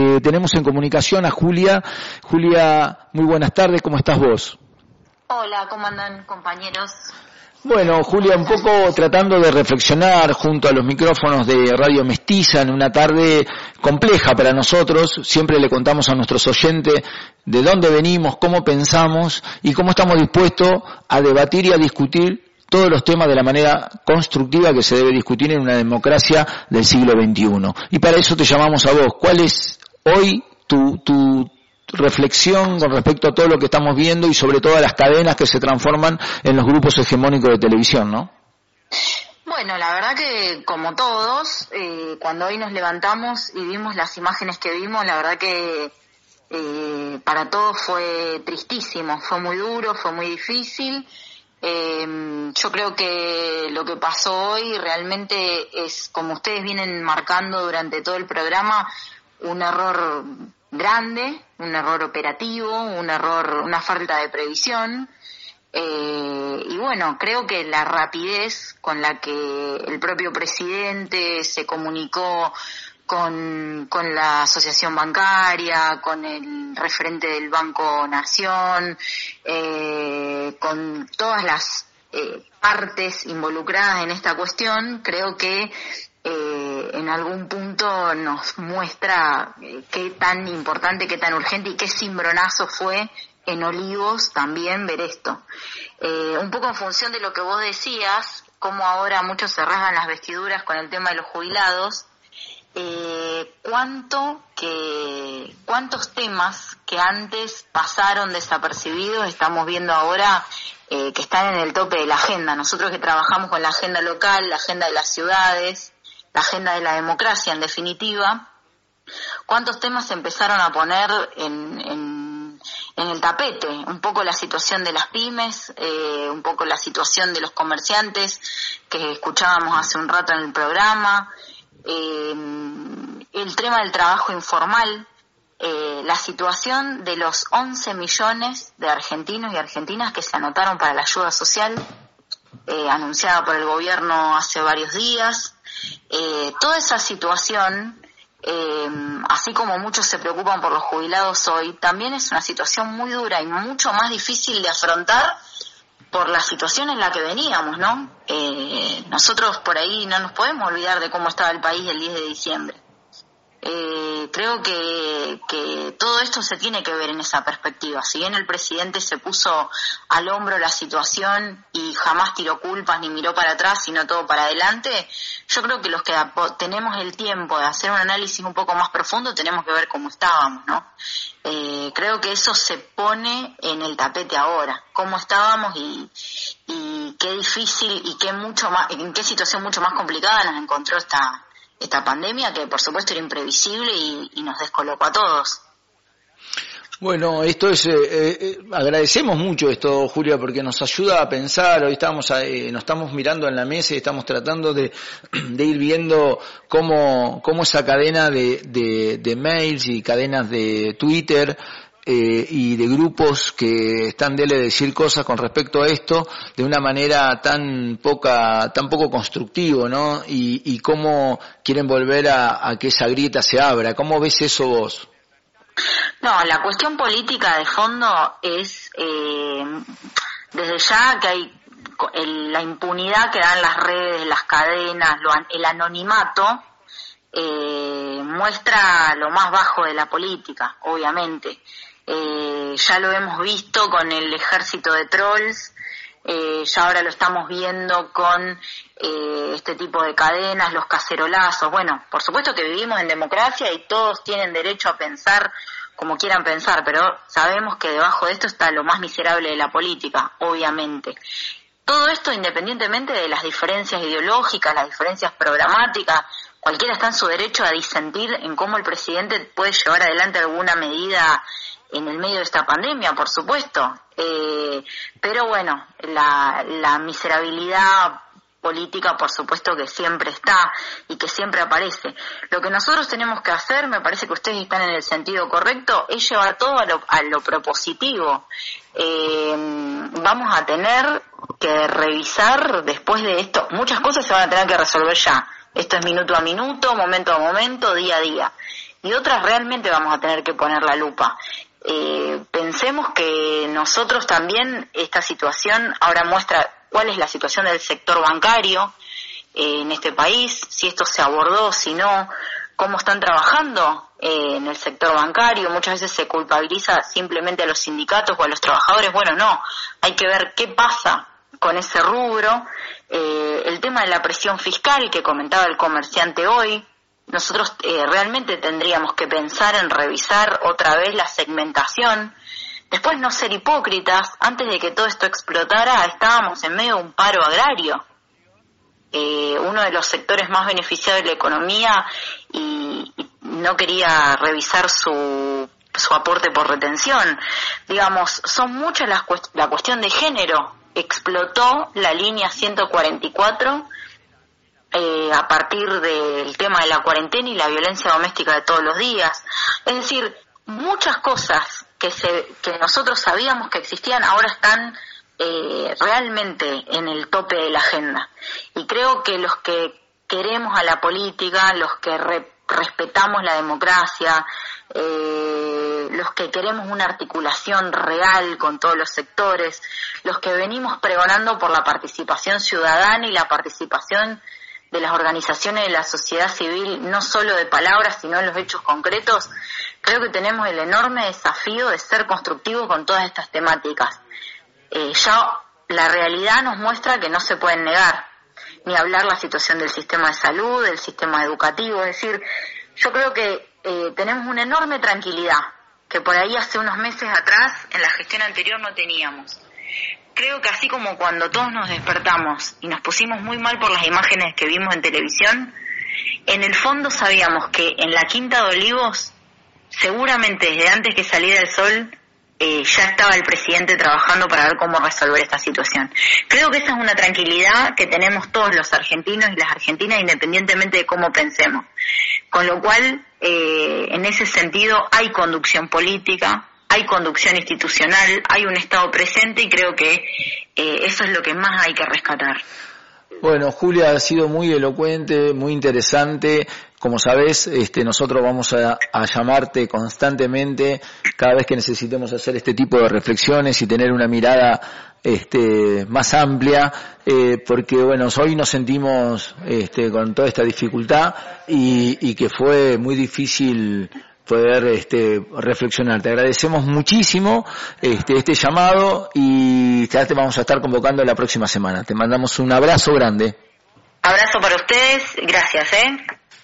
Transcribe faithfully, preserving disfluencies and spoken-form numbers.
Eh, tenemos en comunicación a Julia. Julia, muy buenas tardes, ¿cómo estás vos? Hola, ¿cómo andan, compañeros? Bueno, Julia, un poco tratando de reflexionar junto a los micrófonos de Radio Mestiza en una tarde compleja para nosotros. Siempre le contamos a nuestros oyentes de dónde venimos, cómo pensamos y cómo estamos dispuestos a debatir y a discutir todos los temas de la manera constructiva que se debe discutir en una democracia del siglo veintiuno. Y para eso te llamamos a vos. ¿Cuál es hoy tu, tu reflexión con respecto a todo lo que estamos viendo y sobre todo a las cadenas que se transforman en los grupos hegemónicos de televisión, ¿no? Bueno, la verdad que como todos, eh, cuando hoy nos levantamos y vimos las imágenes que vimos, la verdad que eh, para todos fue tristísimo, fue muy duro, fue muy difícil. Eh, yo creo que lo que pasó hoy realmente es, como ustedes vienen marcando durante todo el programa, un error grande, un error operativo, un error, una falta de previsión. Eh, y bueno, creo que la rapidez con la que el propio presidente se comunicó con, con la asociación bancaria, con el referente del Banco Nación, eh, con todas las eh, partes involucradas en esta cuestión, creo que eh, en algún punto nos muestra eh, qué tan importante, qué tan urgente y qué cimbronazo fue en Olivos también ver esto. Eh, un poco en función de lo que vos decías, cómo ahora muchos se rasgan las vestiduras con el tema de los jubilados, eh, cuánto que cuántos temas que antes pasaron desapercibidos estamos viendo ahora eh, que están en el tope de la agenda. Nosotros que trabajamos con la agenda local, la agenda de las ciudades, la agenda de la democracia en definitiva, cuántos temas se empezaron a poner en, en, en el tapete, un poco la situación de las pymes, eh, un poco la situación de los comerciantes que escuchábamos hace un rato en el programa, eh, el tema del trabajo informal, eh, la situación de los once millones de argentinos y argentinas que se anotaron para la ayuda social, eh, anunciada por el gobierno hace varios días. Eh, toda esa situación, eh, así como muchos se preocupan por los jubilados hoy, también es una situación muy dura y mucho más difícil de afrontar por la situación en la que veníamos, ¿no? Eh, nosotros por ahí no nos podemos olvidar de cómo estaba el país el diez de diciembre. Eh, creo que, que todo esto se tiene que ver en esa perspectiva. Si bien el presidente se puso al hombro la situación y jamás tiró culpas ni miró para atrás, sino todo para adelante, yo creo que los que tenemos el tiempo de hacer un análisis un poco más profundo tenemos que ver cómo estábamos, ¿no? Eh, creo que eso se pone en el tapete ahora, cómo estábamos y, y qué difícil y qué mucho más, en qué situación mucho más complicada nos encontró esta esta pandemia, que por supuesto era imprevisible y, y nos descolocó a todos. Bueno, esto es, eh, eh, agradecemos mucho esto, Julia, porque nos ayuda a pensar. Hoy estamos, eh, nos estamos mirando en la mesa y estamos tratando de, de ir viendo cómo, cómo esa cadena de, de, de mails y cadenas de Twitter Eh, y de grupos que están de decir cosas con respecto a esto de una manera tan poca, tan poco constructivo, ¿no? Y, y cómo quieren volver a, a que esa grieta se abra. ¿Cómo ves eso vos? No, la cuestión política de fondo es eh, desde ya que hay el, la impunidad que dan las redes, las cadenas, lo, el anonimato eh, muestra lo más bajo de la política, obviamente. Eh, ya lo hemos visto con el ejército de trolls, eh, ya ahora lo estamos viendo con eh, este tipo de cadenas, los cacerolazos. Bueno, por supuesto que vivimos en democracia y todos tienen derecho a pensar como quieran pensar, pero sabemos que debajo de esto está lo más miserable de la política, obviamente. Todo esto independientemente de las diferencias ideológicas, las diferencias programáticas, cualquiera está en su derecho a disentir en cómo el presidente puede llevar adelante alguna medida en el medio de esta pandemia, por supuesto, eh, pero bueno, la, la miserabilidad política por supuesto que siempre está y que siempre aparece. Lo que nosotros tenemos que hacer, me parece que ustedes están en el sentido correcto, es llevar todo a lo, a lo propositivo. Eh, vamos a tener que revisar después de esto, muchas cosas se van a tener que resolver ya. Esto es minuto a minuto, momento a momento, día a día. y otras realmente vamos a tener que poner la lupa. Eh, pensemos que nosotros también, esta situación ahora muestra cuál es la situación del sector bancario eh, en este país, si esto se abordó, si no, cómo están trabajando eh, en el sector bancario. Muchas veces se culpabiliza simplemente a los sindicatos o a los trabajadores. Bueno, no, hay que ver qué pasa con ese rubro. Eh, el tema de la presión fiscal que comentaba el comerciante hoy, nosotros eh, realmente tendríamos que pensar en revisar otra vez la segmentación. Después, no ser hipócritas. Antes de que todo esto explotara, estábamos en medio de un paro agrario, eh, uno de los sectores más beneficiados de la economía, y, y no quería revisar su su aporte por retención. Digamos, son muchas las cuest- la cuestión de género. Explotó la línea ciento cuarenta y cuatro eh, a partir del tema de la cuarentena y la violencia doméstica de todos los días. Es decir, muchas cosas que se que nosotros sabíamos que existían ahora están eh, realmente en el tope de la agenda. Y creo que los que queremos a la política, los que re- respetamos la democracia, eh, los que queremos una articulación real con todos los sectores, los que venimos pregonando por la participación ciudadana y la participación de las organizaciones de la sociedad civil, no solo de palabras, sino en los hechos concretos, creo que tenemos el enorme desafío de ser constructivos con todas estas temáticas. Eh, ya la realidad nos muestra que no se pueden negar, ni hablar la situación del sistema de salud, del sistema educativo. Es decir, yo creo que eh, tenemos una enorme tranquilidad que por ahí hace unos meses atrás, en la gestión anterior, no teníamos. Creo que así como cuando todos nos despertamos y nos pusimos muy mal por las imágenes que vimos en televisión, en el fondo sabíamos que en la Quinta de Olivos, seguramente desde antes que saliera el sol, eh, ya estaba el presidente trabajando para ver cómo resolver esta situación. Creo que esa es una tranquilidad que tenemos todos los argentinos y las argentinas, independientemente de cómo pensemos. Con lo cual, eh, en ese sentido, hay conducción política, hay conducción institucional, hay un Estado presente, y creo que eh, eso es lo que más hay que rescatar. Bueno, Julia, ha sido muy elocuente, muy interesante. Como sabés, este, nosotros vamos a, a llamarte constantemente cada vez que necesitemos hacer este tipo de reflexiones y tener una mirada este, más amplia, eh, porque bueno, hoy nos sentimos este, con toda esta dificultad y, y que fue muy difícil poder este, reflexionar. Te agradecemos muchísimo este, este llamado y ya te vamos a estar convocando la próxima semana. Te mandamos un abrazo grande. Abrazo para ustedes, gracias, ¿eh?